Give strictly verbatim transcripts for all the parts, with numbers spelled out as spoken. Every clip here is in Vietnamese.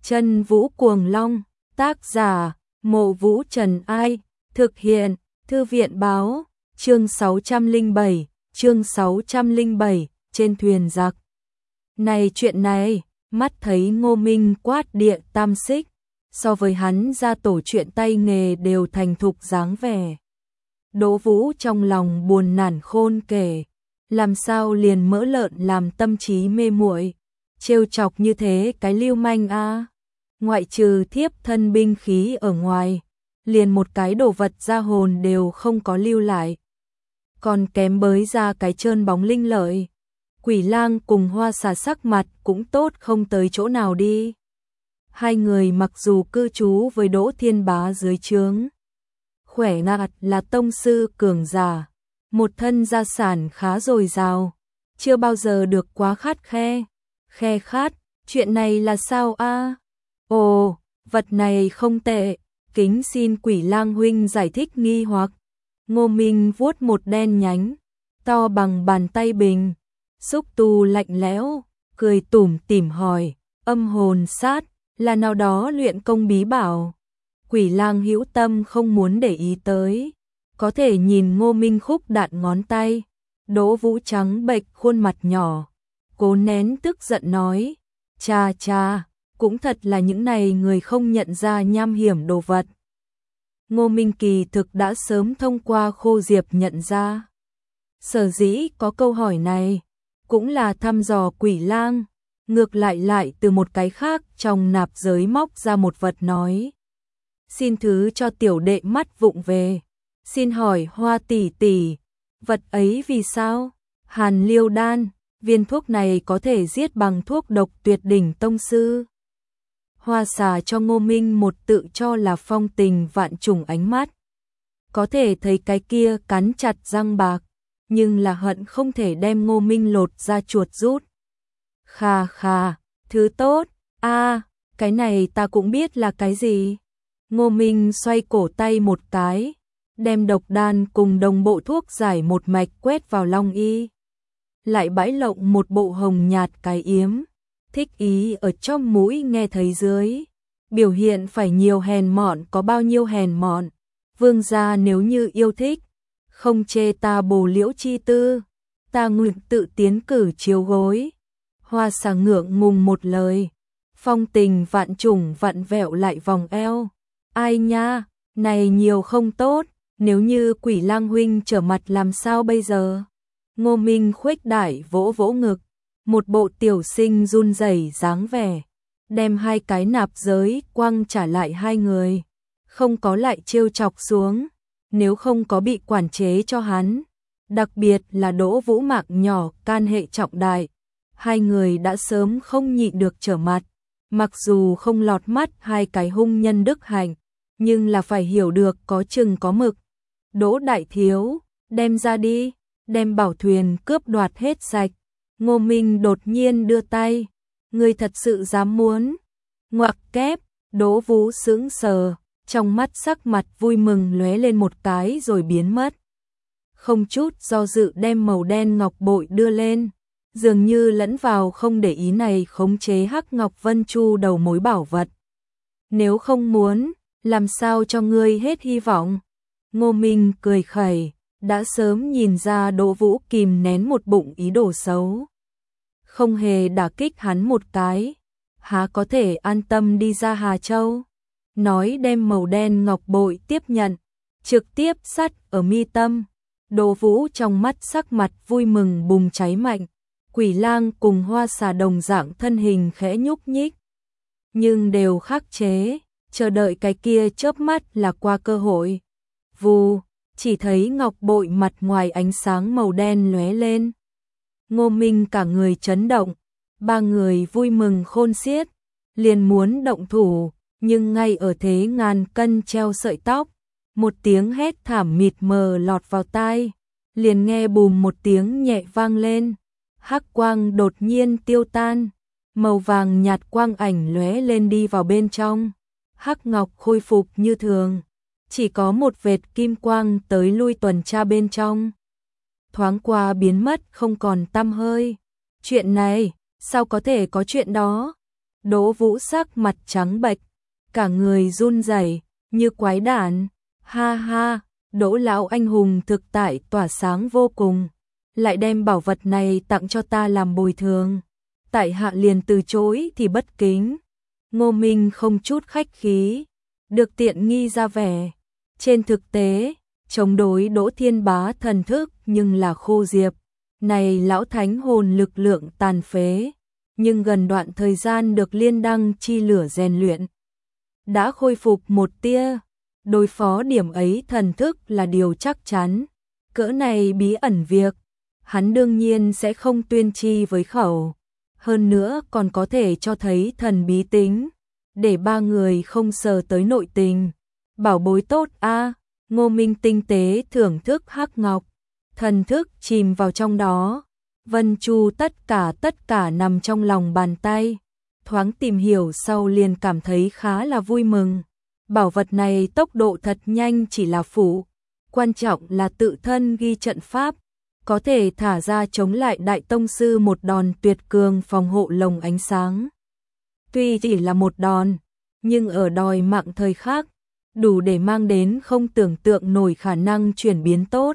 Chân Vũ Cuồng Long, tác giả, Mộ Vũ Trần Ai, thực hiện, Thư viện Báo, chương sáu trăm lẻ bảy, chương sáu trăm lẻ bảy, trên thuyền giặc. Này chuyện này, mắt thấy Ngô Minh quát địa tam xích, so với hắn ra tổ chuyện tay nghề đều thành thục dáng vẻ. Đỗ Vũ trong lòng buồn nản khôn kể, làm sao liền mỡ lợn làm tâm trí mê muội, trêu chọc như thế cái lưu manh a. Ngoại trừ thiếp thân binh khí ở ngoài, liền một cái đồ vật ra hồn đều không có lưu lại. Còn kém bới ra cái trơn bóng linh lợi. Quỷ Lang cùng Hoa Xà sắc mặt cũng tốt không tới chỗ nào đi. Hai người mặc dù cư trú với Đỗ Thiên Bá dưới trướng, khỏe ngạt là tông sư cường giả, một thân gia sản khá dồi dào, chưa bao giờ được quá khát khe. Khe khát, chuyện này là sao a? Ồ, vật này không tệ, kính xin Quỷ Lang huynh giải thích nghi hoặc. Ngô Minh vuốt một đen nhánh, to bằng bàn tay bình, xúc tu lạnh lẽo, cười tủm tỉm hỏi, âm hồn sát, là nào đó luyện công bí bảo. Quỷ Lang hữu tâm không muốn để ý tới, có thể nhìn Ngô Minh khúc đạn ngón tay. Đỗ Vũ trắng bệch khuôn mặt nhỏ, cố nén tức giận nói, cha cha, cũng thật là những này người không nhận ra nham hiểm đồ vật. Ngô Minh kỳ thực đã sớm thông qua Khô Diệp nhận ra. Sở dĩ có câu hỏi này, cũng là thăm dò Quỷ Lang, ngược lại lại từ một cái khác trong nạp giới móc ra một vật nói. Xin thứ cho tiểu đệ mắt vụng về, xin hỏi Hoa tỷ tỷ, vật ấy vì sao? Hàn Liêu đan, viên thuốc này có thể giết bằng thuốc độc tuyệt đỉnh tông sư. Hoa Xà cho Ngô Minh một tự cho là phong tình vạn trùng ánh mắt. Có thể thấy cái kia cắn chặt răng bạc, nhưng là hận không thể đem Ngô Minh lột ra chuột rút. Khà khà, thứ tốt, a, cái này ta cũng biết là cái gì. Ngô Minh xoay cổ tay một cái, đem độc đan cùng đồng bộ thuốc giải một mạch quét vào long y. Lại bãi lộng một bộ hồng nhạt cái yếm, thích ý ở trong mũi nghe thấy dưới. Biểu hiện phải nhiều hèn mọn có bao nhiêu hèn mọn. Vương gia nếu như yêu thích, không chê ta bồ liễu chi tư, ta nguyện tự tiến cử chiếu gối. Hoa Xà ngượng ngùng một lời, phong tình vạn trùng vặn vẹo lại vòng eo. Ai nha, này nhiều không tốt, nếu như Quỷ Lang huynh trở mặt làm sao bây giờ? Ngô Minh khuếch đại vỗ vỗ ngực, một bộ tiểu sinh run rẩy dáng vẻ, đem hai cái nạp giới quăng trả lại hai người, không có lại trêu chọc xuống, nếu không có bị quản chế cho hắn, đặc biệt là Đỗ Vũ mạng nhỏ can hệ trọng đại, hai người đã sớm không nhịn được trở mặt, mặc dù không lọt mắt hai cái hung nhân đức hạnh, nhưng là phải hiểu được có chừng có mực. Đỗ đại thiếu, đem ra đi, đem bảo thuyền cướp đoạt hết sạch. Ngô Minh đột nhiên đưa tay, ngươi thật sự dám muốn? Ngoặc kép, Đỗ Vũ sững sờ, trong mắt sắc mặt vui mừng lóe lên một cái rồi biến mất. Không chút do dự đem màu đen ngọc bội đưa lên, dường như lẫn vào không để ý này khống chế Hắc Ngọc Vân Chu đầu mối bảo vật. Nếu không muốn, làm sao cho ngươi hết hy vọng? Ngô Minh cười khẩy, đã sớm nhìn ra Đỗ Vũ kìm nén một bụng ý đồ xấu. Không hề đả kích hắn một cái, há có thể an tâm đi ra Hà Châu. Nói đem màu đen ngọc bội tiếp nhận, trực tiếp sắt ở mi tâm. Đỗ Vũ trong mắt sắc mặt vui mừng bùng cháy mạnh. Quỷ Lang cùng Hoa Xà đồng dạng thân hình khẽ nhúc nhích, nhưng đều khắc chế, chờ đợi cái kia chớp mắt là qua cơ hội. Vù, chỉ thấy ngọc bội mặt ngoài ánh sáng màu đen lóe lên. Ngô Minh cả người chấn động, ba người vui mừng khôn xiết, liền muốn động thủ, nhưng ngay ở thế ngàn cân treo sợi tóc, một tiếng hét thảm mịt mờ lọt vào tai, liền nghe bùm một tiếng nhẹ vang lên, hắc quang đột nhiên tiêu tan, màu vàng nhạt quang ảnh lóe lên đi vào bên trong, hắc ngọc khôi phục như thường, chỉ có một vệt kim quang tới lui tuần tra bên trong. Thoáng qua biến mất không còn tăm hơi. Chuyện này, sao có thể có chuyện đó? Đỗ Vũ sắc mặt trắng bệch, cả người run rẩy như quái đản. Ha ha, Đỗ lão anh hùng thực tại tỏa sáng vô cùng, lại đem bảo vật này tặng cho ta làm bồi thường. Tại hạ liền từ chối thì bất kính. Ngô Minh không chút khách khí, được tiện nghi ra vẻ. Trên thực tế, chống đối Đỗ Thiên Bá thần thức nhưng là khô diệp. Này lão thánh hồn lực lượng tàn phế, nhưng gần đoạn thời gian được liên đăng chi lửa rèn luyện, đã khôi phục một tia. Đối phó điểm ấy thần thức là điều chắc chắn. Cỡ này bí ẩn việc, hắn đương nhiên sẽ không tuyên chi với khẩu. Hơn nữa còn có thể cho thấy thần bí tính, để ba người không sờ tới nội tình. Bảo bối tốt a. Ngô Minh tinh tế thưởng thức hắc ngọc, thần thức chìm vào trong đó. Vân Chu tất cả tất cả nằm trong lòng bàn tay. Thoáng tìm hiểu sau liền cảm thấy khá là vui mừng. Bảo vật này tốc độ thật nhanh chỉ là phụ, quan trọng là tự thân ghi trận pháp, có thể thả ra chống lại đại tông sư một đòn tuyệt cường phòng hộ lồng ánh sáng. Tuy chỉ là một đòn, nhưng ở đòi mạng thời khắc, đủ để mang đến không tưởng tượng nổi khả năng chuyển biến tốt.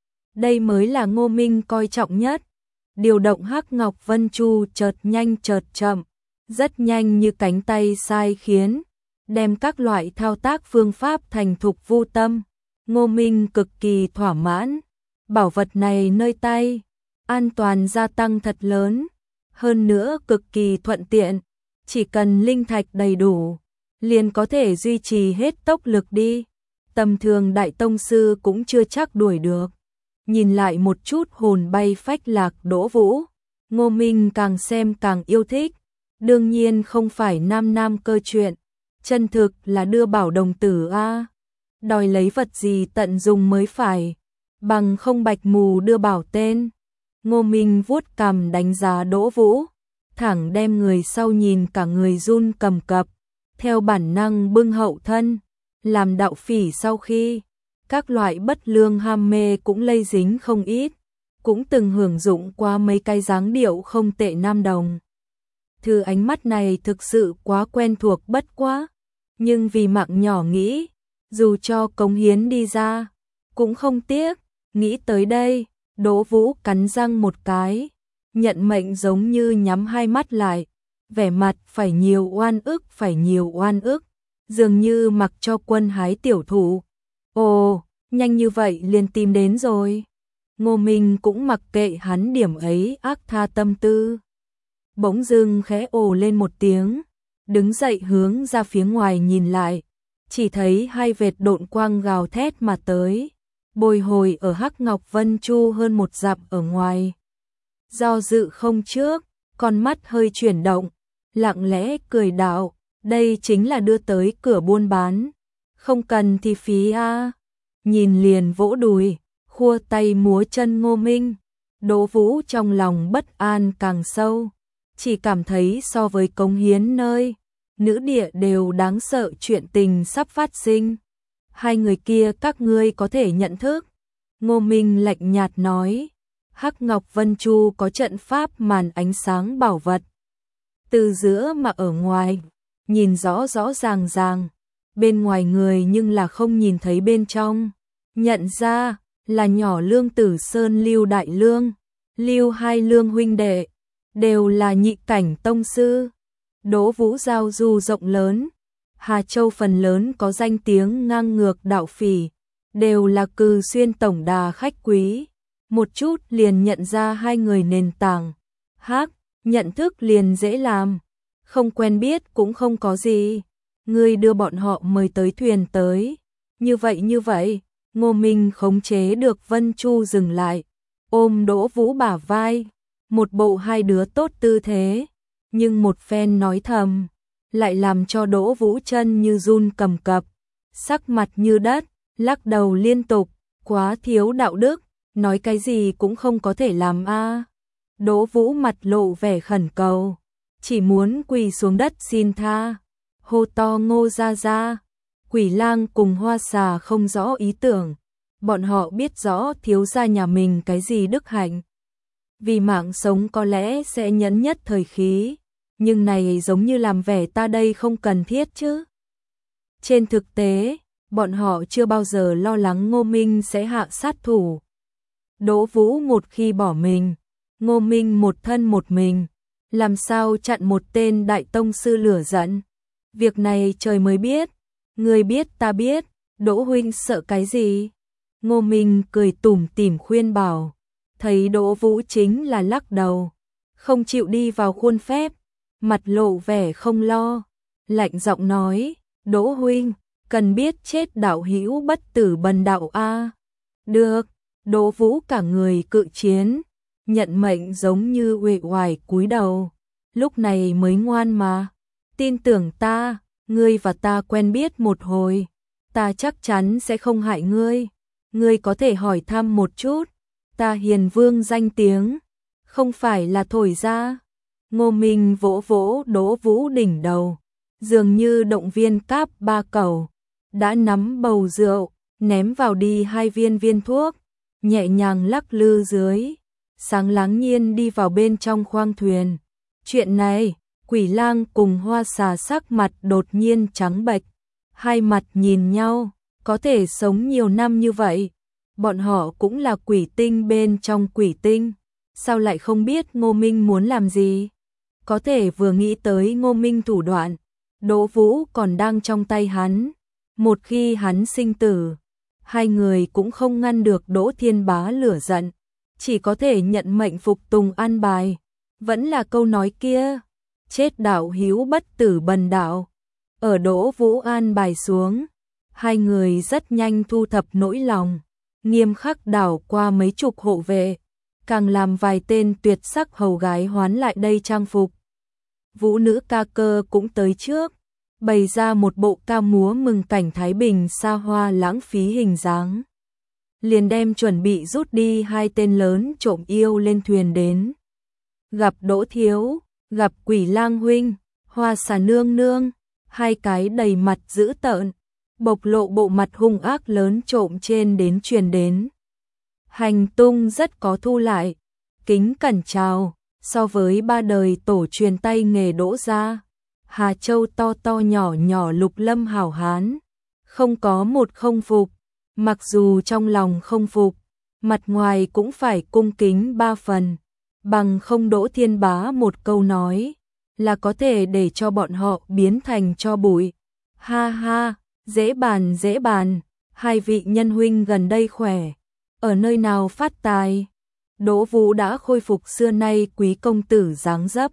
Đây mới là Ngô Minh coi trọng nhất. Điều động hắc ngọc Vân Chu chợt nhanh chợt chậm, rất nhanh như cánh tay sai khiến, đem các loại thao tác phương pháp thành thục vô tâm. Ngô Minh cực kỳ thỏa mãn. Bảo vật này nơi tay, an toàn gia tăng thật lớn, hơn nữa cực kỳ thuận tiện, chỉ cần linh thạch đầy đủ, liền có thể duy trì hết tốc lực đi. Tầm thường đại tông sư cũng chưa chắc đuổi được. Nhìn lại một chút hồn bay phách lạc Đỗ Vũ, Ngô Minh càng xem càng yêu thích. Đương nhiên không phải nam nam cơ chuyện, chân thực là đưa bảo đồng tử a. Đòi lấy vật gì tận dùng mới phải, bằng không bạch mù đưa bảo tên. Ngô Minh vuốt cằm đánh giá Đỗ Vũ, thẳng đem người sau nhìn cả người run cầm cập, theo bản năng bưng hậu thân, làm đạo phỉ sau khi các loại bất lương ham mê cũng lây dính không ít, cũng từng hưởng dụng qua mấy cái dáng điệu không tệ nam đồng. Thứ ánh mắt này thực sự quá quen thuộc bất quá, nhưng vì mạng nhỏ nghĩ, dù cho cống hiến đi ra, cũng không tiếc. Nghĩ tới đây, Đỗ Vũ cắn răng một cái, nhận mệnh giống như nhắm hai mắt lại, vẻ mặt phải nhiều oan ức phải nhiều oan ức, dường như mặc cho quân hái tiểu thủ. Ồ, nhanh như vậy liền tìm đến rồi. Ngô Minh cũng mặc kệ hắn điểm ấy ác tha tâm tư. Bỗng dưng khẽ ồ lên một tiếng, đứng dậy hướng ra phía ngoài nhìn lại, chỉ thấy hai vệt độn quang gào thét mà tới, bồi hồi ở hắc ngọc Vân Chu hơn một dặm ở ngoài. Do dự không trước, con mắt hơi chuyển động, lặng lẽ cười đạo, đây chính là đưa tới cửa buôn bán, không cần thì phí a. Nhìn liền vỗ đùi, khua tay múa chân Ngô Minh. Đỗ Vũ trong lòng bất an càng sâu, chỉ cảm thấy so với cống hiến nơi nữ địa đều đáng sợ chuyện tình sắp phát sinh. Hai người kia các ngươi có thể nhận thức. Ngô Minh lạnh nhạt nói, hắc ngọc Vân Chu có trận pháp màn ánh sáng bảo vật. Từ giữa mà ở ngoài, nhìn rõ rõ ràng ràng, bên ngoài người nhưng là không nhìn thấy bên trong. Nhận ra là nhỏ Lương Tử Sơn Lưu Đại Lương, Lưu hai Lương huynh đệ, đều là nhị cảnh tông sư. Đỗ Vũ giao du rộng lớn, Hà Châu phần lớn có danh tiếng ngang ngược đạo phỉ, đều là cừ xuyên tổng đà khách quý. Một chút liền nhận ra hai người nền tảng. Hắc, nhận thức liền dễ làm, không quen biết cũng không có gì. Ngươi đưa bọn họ mời tới thuyền tới. Như vậy như vậy, Ngô Minh khống chế được Vân Chu dừng lại, ôm Đỗ Vũ bả vai, một bộ hai đứa tốt tư thế, nhưng một phen nói thầm, lại làm cho Đỗ Vũ chân như run cầm cập, sắc mặt như đất, lắc đầu liên tục, quá thiếu đạo đức, nói cái gì cũng không có thể làm a. Đỗ Vũ mặt lộ vẻ khẩn cầu, chỉ muốn quỳ xuống đất xin tha, hô to Ngô gia gia. Quỷ Lang cùng Hoa Xà không rõ ý tưởng, bọn họ biết rõ thiếu gia nhà mình cái gì đức hạnh, vì mạng sống có lẽ sẽ nhẫn nhất thời khí, nhưng này giống như làm vẻ ta đây không cần thiết chứ. Trên thực tế, bọn họ chưa bao giờ lo lắng Ngô Minh sẽ hạ sát thủ. Đỗ Vũ một khi bỏ mình, Ngô Minh một thân một mình, làm sao chặn một tên đại tông sư lửa giận. Việc này trời mới biết, người biết ta biết, Đỗ huynh sợ cái gì? Ngô Minh cười tủm tỉm khuyên bảo, thấy Đỗ Vũ chính là lắc đầu, không chịu đi vào khuôn phép, mặt lộ vẻ không lo, lạnh giọng nói, Đỗ huynh, cần biết chết đạo hữu bất tử bần đạo a. Được, Đỗ Vũ cả người cự chiến, nhận mệnh giống như uể oải cúi đầu, lúc này mới ngoan mà, tin tưởng ta, ngươi và ta quen biết một hồi, ta chắc chắn sẽ không hại ngươi, ngươi có thể hỏi thăm một chút, ta Hiền Vương danh tiếng, không phải là thổi ra. Ngô Minh vỗ vỗ Đỗ Vũ đỉnh đầu, dường như động viên cáp ba cầu, đã nắm bầu rượu, ném vào đi hai viên viên thuốc, nhẹ nhàng lắc lư dưới, sáng láng nhiên đi vào bên trong khoang thuyền. Chuyện này, Quỷ Lang cùng Hoa Xà sắc mặt đột nhiên trắng bệch, hai mặt nhìn nhau, có thể sống nhiều năm như vậy, bọn họ cũng là quỷ tinh bên trong quỷ tinh, sao lại không biết Ngô Minh muốn làm gì? Có thể vừa nghĩ tới Ngô Minh thủ đoạn, Đỗ Vũ còn đang trong tay hắn, một khi hắn sinh tử, hai người cũng không ngăn được Đỗ Thiên Bá lửa giận, chỉ có thể nhận mệnh phục tùng an bài. Vẫn là câu nói kia, chết đạo hữu bất tử bần đạo. Ở Đỗ Vũ an bài xuống, hai người rất nhanh thu thập nỗi lòng, nghiêm khắc đảo qua mấy chục hộ vệ, càng làm vài tên tuyệt sắc hầu gái hoán lại đây trang phục. Vũ nữ ca cơ cũng tới trước, bày ra một bộ ca múa mừng cảnh Thái Bình xa hoa lãng phí hình dáng. Liền đem chuẩn bị rút đi hai tên lớn trộm yêu lên thuyền đến. Gặp Đỗ thiếu, gặp Quỷ Lang huynh, Hoa Xà nương nương, hai cái đầy mặt dữ tợn, bộc lộ bộ mặt hung ác lớn trộm trên đến truyền đến. Hành tung rất có thu lại, kính cẩn chào, so với ba đời tổ truyền tay nghề Đỗ gia, Hà Châu to to nhỏ nhỏ lục lâm hảo hán, không có một không phục, mặc dù trong lòng không phục, mặt ngoài cũng phải cung kính ba phần, bằng không Đỗ Thiên Bá một câu nói, là có thể để cho bọn họ biến thành tro bụi. Ha ha, dễ bàn dễ bàn, hai vị nhân huynh gần đây khỏe, ở nơi nào phát tài? Đỗ Vũ đã khôi phục xưa nay quý công tử dáng dấp.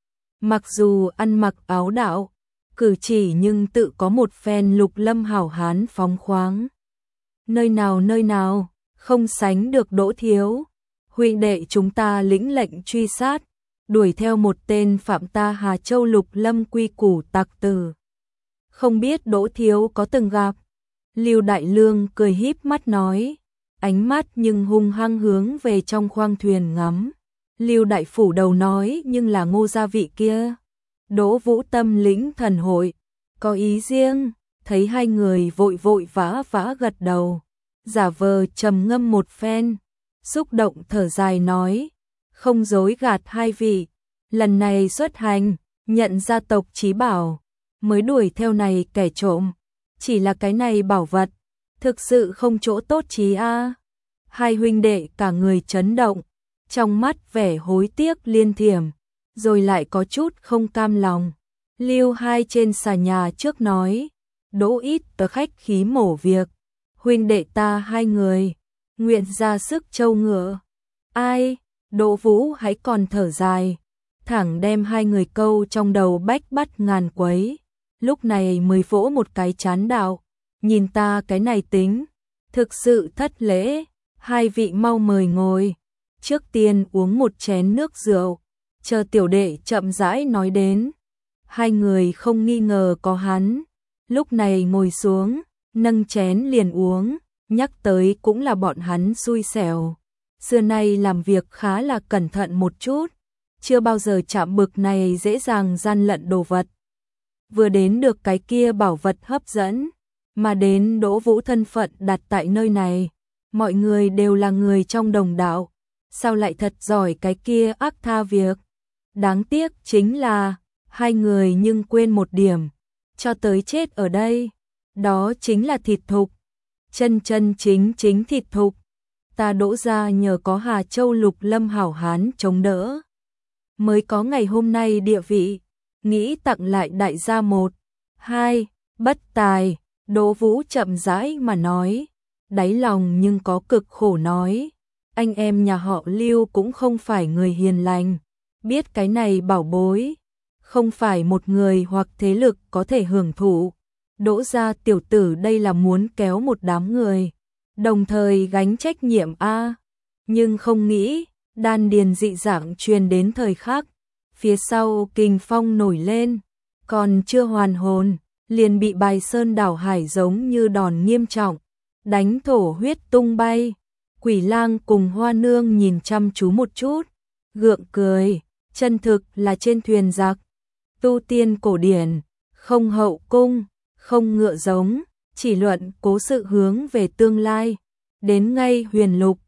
Mặc dù ăn mặc áo đạo, cử chỉ nhưng tự có một phen lục lâm hảo hán phóng khoáng. Nơi nào nơi nào, không sánh được Đỗ thiếu. Huynh đệ chúng ta lĩnh lệnh truy sát, đuổi theo một tên phạm ta Hà Châu lục lâm quy củ tặc tử. Không biết Đỗ thiếu có từng gặp. Lưu Đại Lương cười híp mắt nói, ánh mắt nhưng hung hăng hướng về trong khoang thuyền ngắm. Lưu Đại Phủ đầu nói nhưng là Ngô gia vị kia. Đỗ Vũ tâm lĩnh thần hội, có ý riêng, thấy hai người vội vội vã vã gật đầu, giả vờ trầm ngâm một phen, xúc động thở dài nói, không dối gạt hai vị, lần này xuất hành, nhận gia tộc chí bảo, mới đuổi theo này kẻ trộm, chỉ là cái này bảo vật, thực sự không chỗ tốt chí a. Hai huynh đệ cả người chấn động, trong mắt vẻ hối tiếc liên thiểm, rồi lại có chút không cam lòng. Lưu Hai trên xà nhà trước nói, Đỗ ít tờ khách khí mổ việc, huynh đệ ta hai người, nguyện ra sức trâu ngựa. Ai, Đỗ Vũ hãy còn thở dài, thẳng đem hai người câu trong đầu bách bắt ngàn quấy, lúc này mới vỗ một cái chán đạo, nhìn ta cái này tính, thực sự thất lễ, hai vị mau mời ngồi, trước tiên uống một chén nước rượu, chờ tiểu đệ chậm rãi nói đến. Hai người không nghi ngờ có hắn, lúc này ngồi xuống, nâng chén liền uống, nhắc tới cũng là bọn hắn xui xẻo. Xưa nay làm việc khá là cẩn thận một chút, chưa bao giờ chạm bực này dễ dàng gian lận đồ vật. Vừa đến được cái kia bảo vật hấp dẫn, mà đến Đỗ Vũ thân phận đặt tại nơi này, mọi người đều là người trong đồng đạo, sao lại thật giỏi cái kia ác tha việc. Đáng tiếc chính là, hai người nhưng quên một điểm, cho tới chết ở đây, đó chính là thịt thục, chân chân chính chính thịt thục. Ta Đỗ gia nhờ có Hà Châu Lục Lâm hảo hán chống đỡ, mới có ngày hôm nay địa vị, nghĩ tặng lại đại gia một, hai, bất tài. Đỗ Vũ chậm rãi mà nói, đáy lòng nhưng có cực khổ nói, anh em nhà họ Lưu cũng không phải người hiền lành, biết cái này bảo bối, không phải một người hoặc thế lực có thể hưởng thụ. Đỗ gia tiểu tử đây là muốn kéo một đám người, đồng thời gánh trách nhiệm a, nhưng không nghĩ, đan điền dị dạng truyền đến thời khắc, phía sau kình phong nổi lên, còn chưa hoàn hồn, liền bị bài sơn đảo hải giống như đòn nghiêm trọng, đánh thổ huyết tung bay. Quỷ lang cùng Hoa Nương nhìn chăm chú một chút, gượng cười, chân thực là trên thuyền giặc, tu tiên cổ điển, không hậu cung, không ngựa giống, chỉ luận cố sự hướng về tương lai, đến ngay huyền lục,